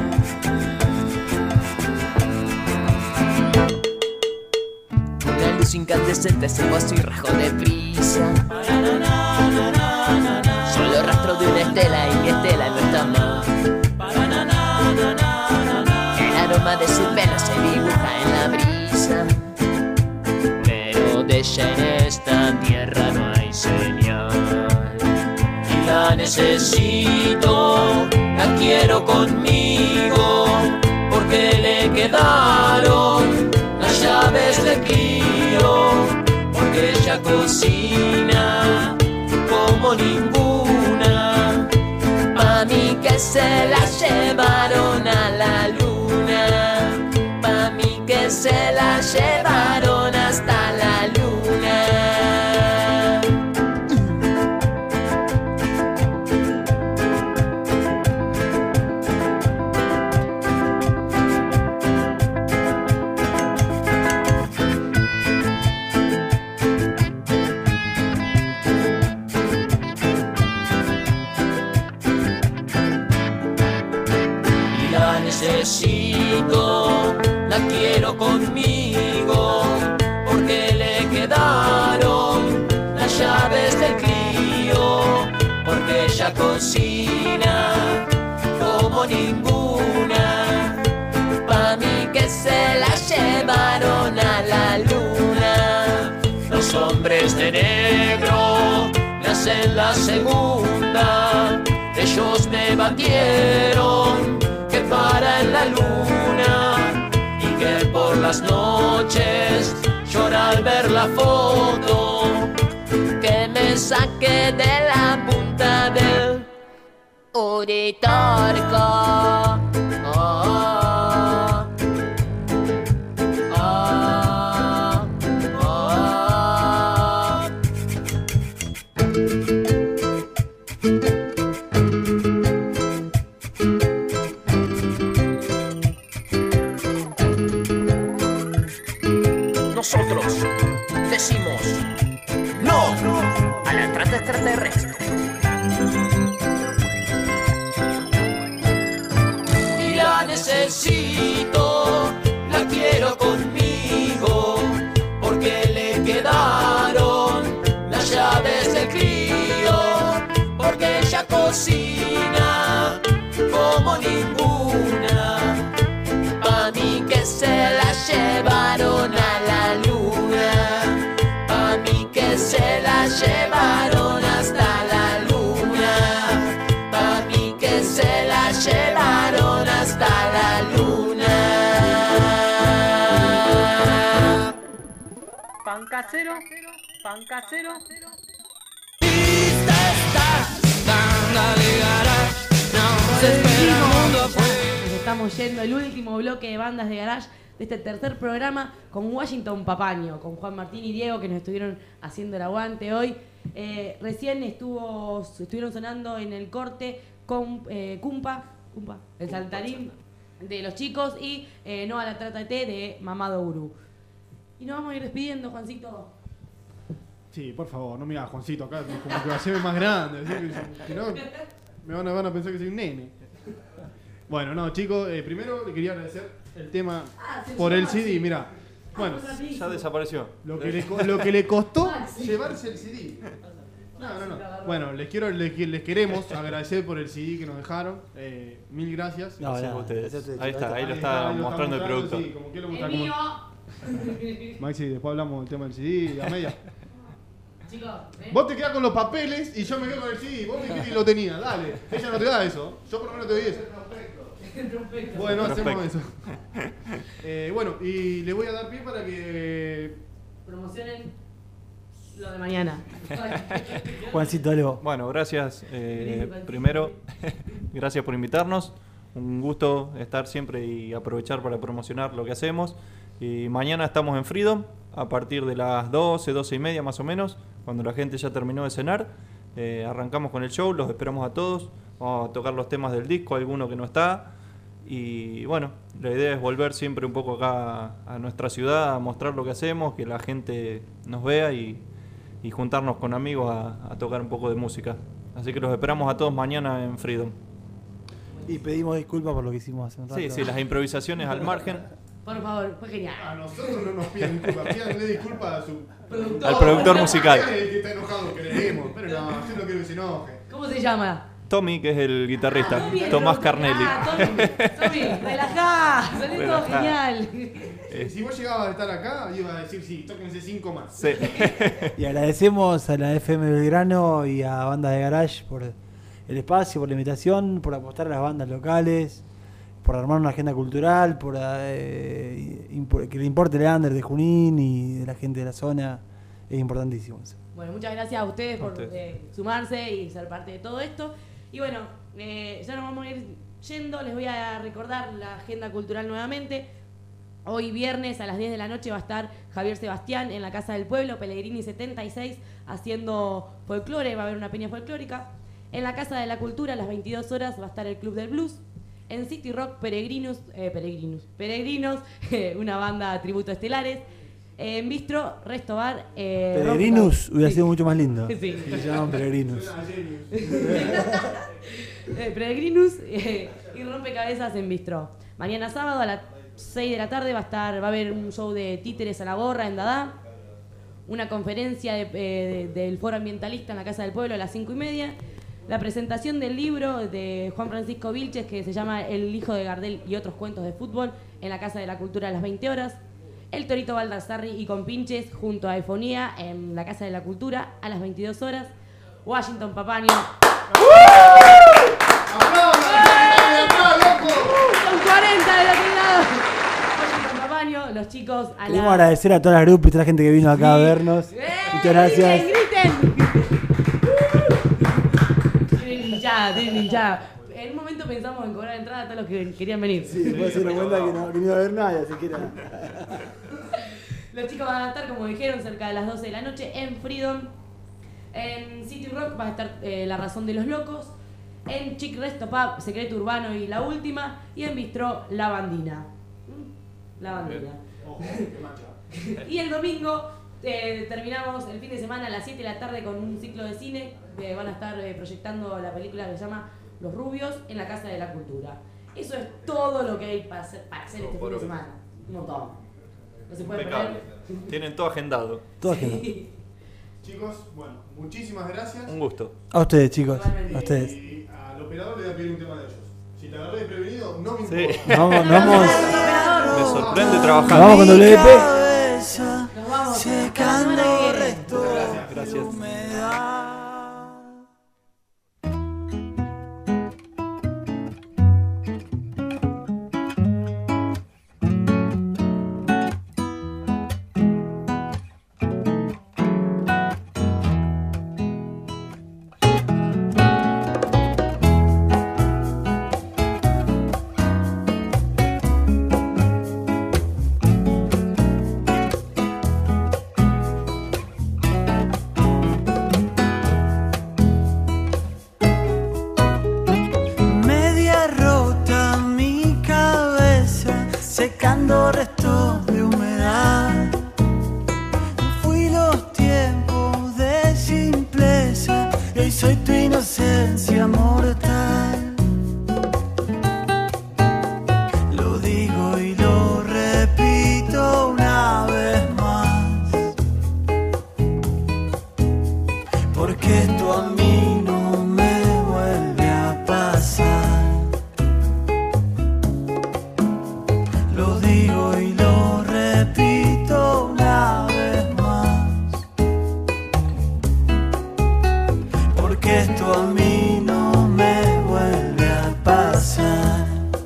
Una luz incandescente se posó y rajó deprisa. Solo rastro de una estela y mi estela no está más. El aroma de su pelo se dibuja en la brisa, pero de ella en esta tierra no hay señal. Y la necesito, la quiero conmigo, porque le quedaron las llaves de Clio, porque ella cocina como ninguna. Pa' mí que se la llevaron a la luna, pa' mí que se la llevaron hasta la luna. Necesito, la quiero conmigo, porque le quedaron las llaves del Clio, porque ella cocina como ninguna. Pa' mí que se la llevaron a la luna. Los hombres de negro me hacen la segunda, ellos me batieron que para en la luna y que por las noches llora al ver la foto que me saqué de la punta del Uritorco. Nosotros decimos no a la trata extraterrestre. Y la necesito, la quiero conmigo, porque le quedaron las llaves del Clio, porque ella cocina como ninguna. Pa' mí que se la llevaron a la luna, pa' mí que se la llevaron hasta la luna, pa' mí que se la llevaron hasta la luna. Pan casero, pan casero. Nos estamos yendo el último bloque de bandas de garage de este tercer programa con Washington Papaño, con Juan Martín y Diego, que nos estuvieron haciendo el aguante hoy. Recién estuvieron sonando en el corte con Cumpa, el saltarín de los chicos, y No a la trata de té de Mamado Gurú. Y nos vamos a ir despidiendo, Juancito. Sí, por favor, no me hagas Juancito acá, como que va a ser más grande. Si no, me van a pensar que soy un nene. Bueno, no, chicos, primero le quería agradecer el tema por el CD, mira. Bueno, ya desapareció. Lo que le costó llevarse el CD. No. Bueno, les queremos agradecer por el CD que nos dejaron. Mil gracias. No, gracias a ustedes. Ahí está, ahí lo está mostrando el producto. Sí, como quiero mostrar. Maxi, después hablamos del tema del CD, a media. Chicos, vos te quedás con los papeles y yo me quedo con el CD. Vos me dijiste y lo tenía, dale. Ella no te da eso. Yo por lo menos te doy eso. Bueno, hacemos eso. Bueno, y le voy a dar pie para que promocionen lo de mañana. Juancito, algo. Bueno, gracias. Primero, gracias por invitarnos. Un gusto estar siempre y aprovechar para promocionar lo que hacemos. Y mañana estamos en Freedom a partir de las 12, 12 y media más o menos, cuando la gente ya terminó de cenar. Arrancamos con el show, los esperamos a todos. Vamos a tocar los temas del disco, alguno que no está. Y bueno, la idea es volver siempre un poco acá a nuestra ciudad, a mostrar lo que hacemos, que la gente nos vea y juntarnos con amigos a tocar un poco de música. Así que los esperamos a todos mañana en Freedom. Y pedimos disculpas por lo que hicimos hace un rato. Sí, las improvisaciones al margen. Por favor, fue genial. A nosotros no nos piden disculpas, pídanle disculpas a su Al productor musical. que está enojado, creemos, pero no, yo no quiero que se enoje. ¿Cómo se llama? Tommy, que es el guitarrista, Tommy, Tomás Carnelli. Tommy, relajá, salió todo Relajá. genial. Si vos llegabas a estar acá, iba a decir sí, tóquense 5 más. Sí. Y agradecemos a la FM Belgrano y a Bandas de Garage por el espacio, por la invitación, por apostar a las bandas locales, por armar una agenda cultural, por que le importe el under de Junín y de la gente de la zona. Es importantísimo eso. Bueno, muchas gracias a ustedes por sumarse y ser parte de todo esto. Y bueno, ya nos vamos a ir yendo. Les voy a recordar la agenda cultural nuevamente. Hoy viernes a las 10 de la noche va a estar Javier Sebastián en la Casa del Pueblo, Pellegrini 76, haciendo folclore, va a haber una peña folclórica. En la Casa de la Cultura a las 22 horas va a estar el Club del Blues. En City Rock Peregrinos, una banda de tributo estelares. En Bistro, Resto Bar. Peregrinus hubiera sido mucho más lindo. Sí. Se llaman Peregrinus. Peregrinus y Rompecabezas en Bistro. Mañana sábado a las 6 de la tarde va a haber un show de títeres a la gorra en Dada. Una conferencia del Foro Ambientalista en la Casa del Pueblo a las 5:30. La presentación del libro de Juan Francisco Vilches que se llama El hijo de Gardel y otros cuentos de fútbol en la Casa de la Cultura a las 20 horas. El Torito Baldassarri y Compinches junto a Efonía en la Casa de la Cultura a las 22 horas. Washington Papaño. Con 40 del otro lado. Washington Papaño, los chicos a Queremos agradecer a toda la grupo y toda la gente que vino acá a vernos. Muchas gracias. ¡Griten! Tienen hinchada. En un momento pensamos en cobrar entrada a todos los que querían venir. Sí, después se dieron cuenta que no iba a haber nadie, así que era. Los chicos van a estar, como dijeron, cerca de las 12 de la noche en Freedom. En City Rock va a estar La Razón de los Locos. En Chic Resto Pub, Secreto Urbano y La Última. Y en Bistro, La Bandina. La Bandina. Y el domingo terminamos el fin de semana a las 7 de la tarde con un ciclo de cine. Van a estar proyectando la película que se llama Los Rubios en la Casa de la Cultura. Eso es todo lo que hay para hacer este fin de semana. Un montón. No se puede perder. Tienen todo agendado. Todo agendado. Chicos, bueno, muchísimas gracias. Un gusto. A ustedes, chicos. A ustedes. Y al operador le voy a pedir un tema de ellos. Si te agarré desprevenido, no me Sí. importa. Nos vamos. Me sorprende trabajar. Nos vamos con WP. Nos vamos. Secando restos Gracias. de humedad. Media rota mi cabeza, secando restos de humedad. Fui los tiempos de simpleza y hoy soy tu inocencia mortal. Lo digo y lo repito una vez más, porque esto a mí no me vuelve a pasar. Lo digo y lo repito una vez más, porque esto a mí no me vuelve a pasar.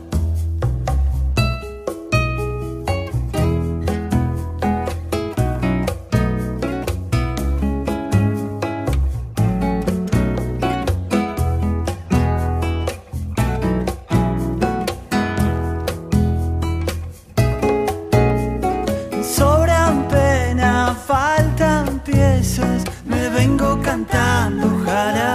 Sobran penas, faltan piezas, me vengo cantando ojalá.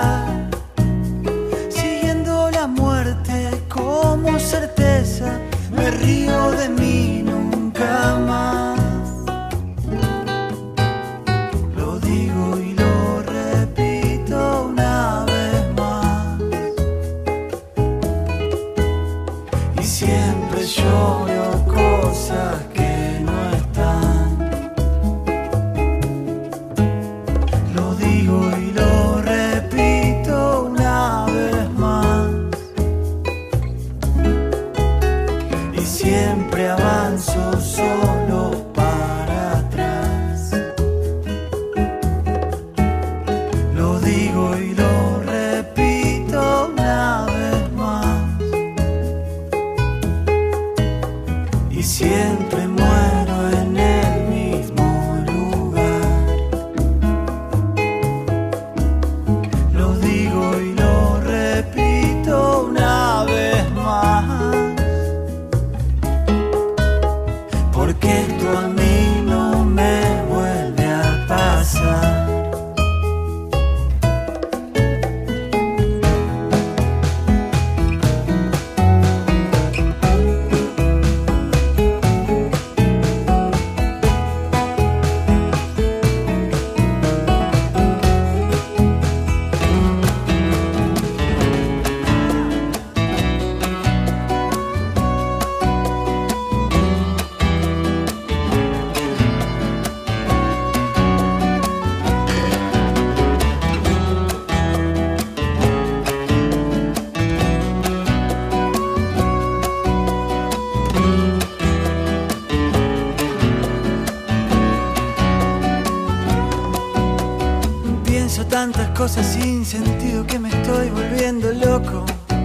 tantas cosas sin sentido que me estoy volviendo loco.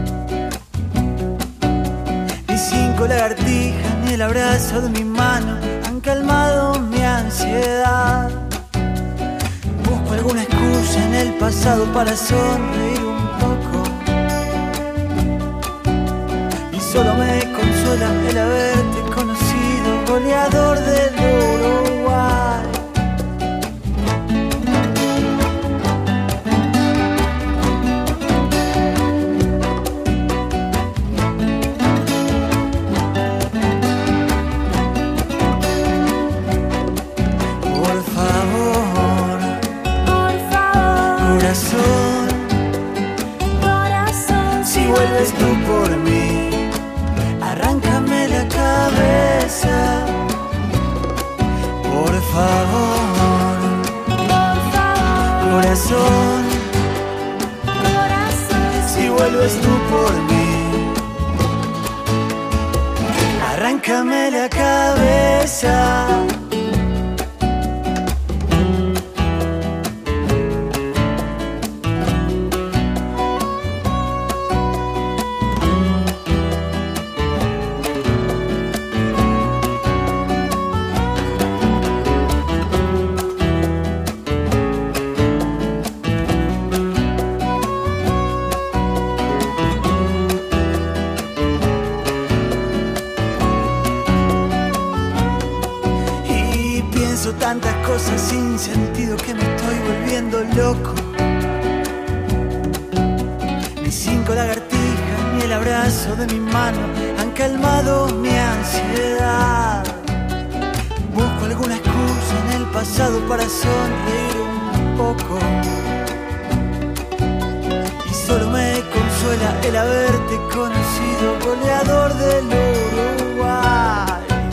Ni 5 lagartijas ni el abrazo de mi mano han calmado mi ansiedad. Busco alguna excusa en el pasado para sonreír un poco. Y solo me consuela el haberte conocido, goleador del Uruguay. Si vuelves tú por mí, arráncame la cabeza. Por favor, corazón, si vuelves tú por mí, arráncame la cabeza. Tantas cosas sin sentido que me estoy volviendo loco. Ni 5 lagartijas ni el abrazo de mi mano han calmado mi ansiedad. Busco alguna excusa en el pasado para sonreír un poco. Y solo me consuela el haberte conocido, goleador del Uruguay.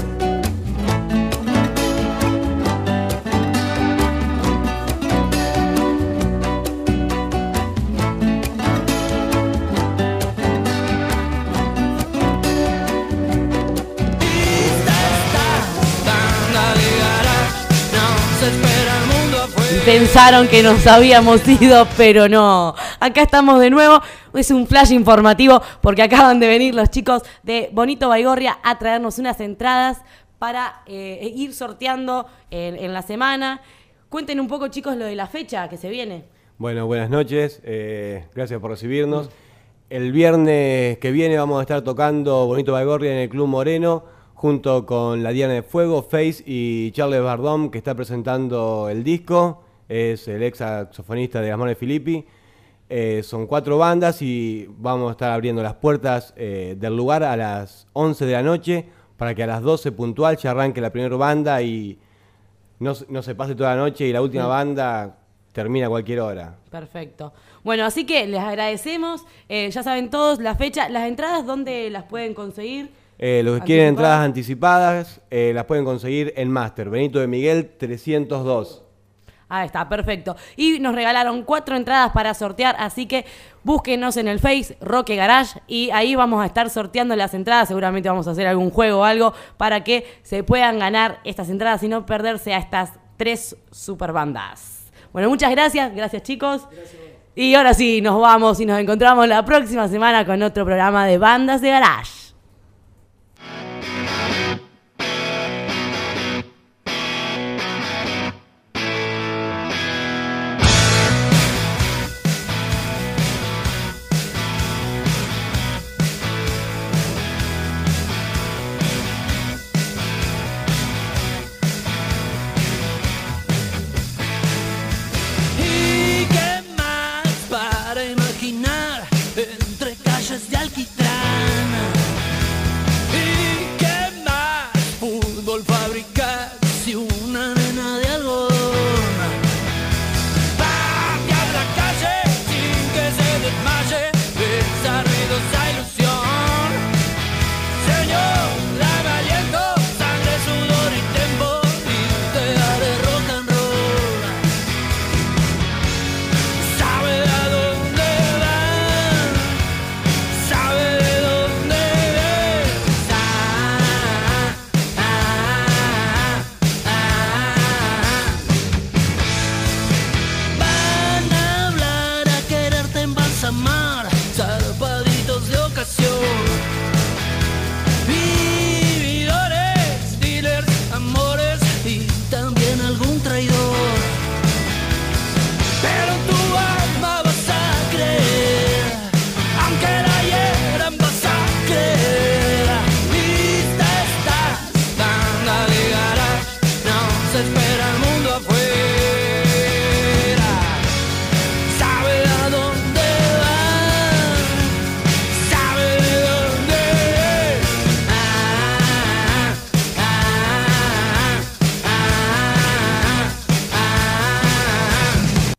Pensaron que nos habíamos ido, pero no. Acá estamos de nuevo. Es un flash informativo porque acaban de venir los chicos de Bonito Baigorria a traernos unas entradas para ir sorteando en la semana. Cuenten un poco, chicos, lo de la fecha que se viene. Bueno, buenas noches. Gracias por recibirnos. El viernes que viene vamos a estar tocando Bonito Baigorria en el Club Moreno, junto con La Diana de Fuego, Face y Charles Bardón, que está presentando el disco. Es el ex saxofonista de Las Manos de Filippi. Son 4 bandas y vamos a estar abriendo las puertas del lugar a las 11 de la noche para que a las 12 puntual ya arranque la primera banda y no se pase toda la noche y la última banda termina a cualquier hora. Perfecto. Bueno, así que les agradecemos. Ya saben todos la fecha. Las entradas, ¿dónde las pueden conseguir? Los que quieren entradas anticipadas las pueden conseguir en Master, Benito de Miguel 302. Ahí está, perfecto. Y nos regalaron 4 entradas para sortear, así que búsquenos en el Face, Roque Garage, y ahí vamos a estar sorteando las entradas. Seguramente vamos a hacer algún juego o algo para que se puedan ganar estas entradas y no perderse a estas 3 super bandas. Bueno, muchas gracias. Gracias, chicos. Gracias. Y ahora sí, nos vamos y nos encontramos la próxima semana con otro programa de Bandas de Garage.